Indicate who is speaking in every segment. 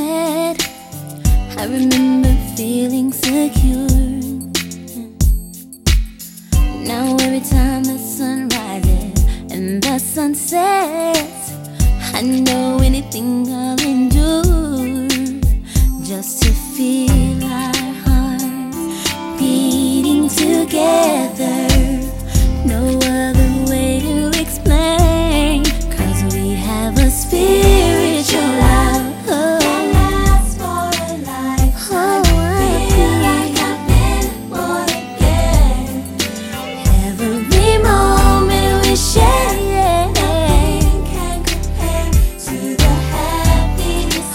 Speaker 1: sunset, I remember feeling secure. Now every time the sun rises and the sun sets, I know anything I'll endure just to feel our hearts beating together. No other way to explain, 'cause we have a spiritual love that lasts for a lifetime. I feel like I've been born again. Every moment we share, nothing can compare to the happiness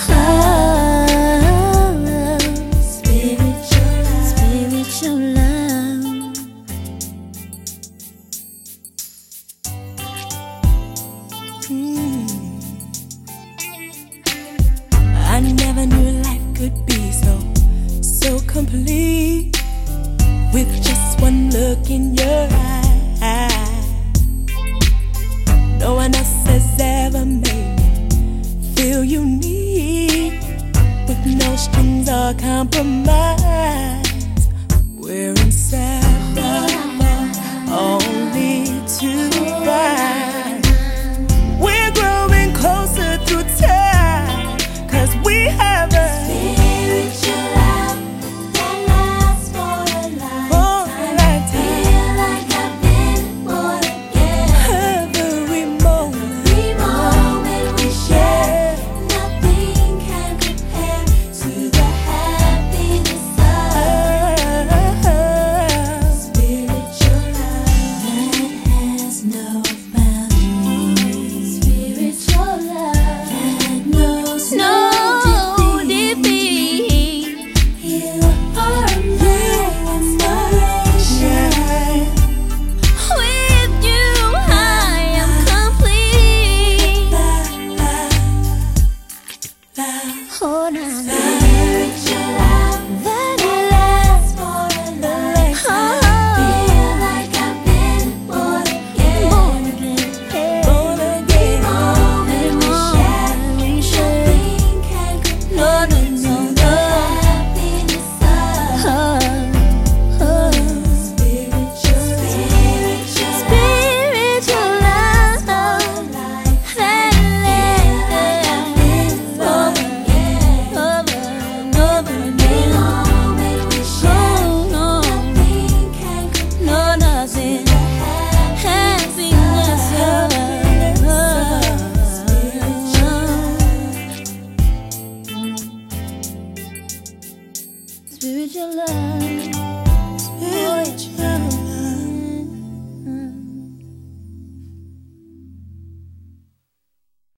Speaker 1: of spiritual love. Spiritual love.
Speaker 2: I never knew life could be so complete with just one look in your eye. No one else has ever made me feel unique with no strings or compromise. We're inseparable, only to find we're growing closer through time, 'cause we have a
Speaker 1: Spiritual love that lasts for a lifetime. Feel like I've been born again.
Speaker 2: every moment.
Speaker 1: Every moment we share, nothing can compare to the happiness of spiritual love that has no boundaries. Spiritual love that knows no defeat. You are my inspiration. With you I am complete. Oh, now spiritual love that lasts for a lifetime. Feel like I've been born again.
Speaker 2: Born again.
Speaker 1: Every moment we share, nothing can compare to the happiness of spiritual love that lasts over and over again. We share, nothing can compare nothing. Happiness of spiritual love.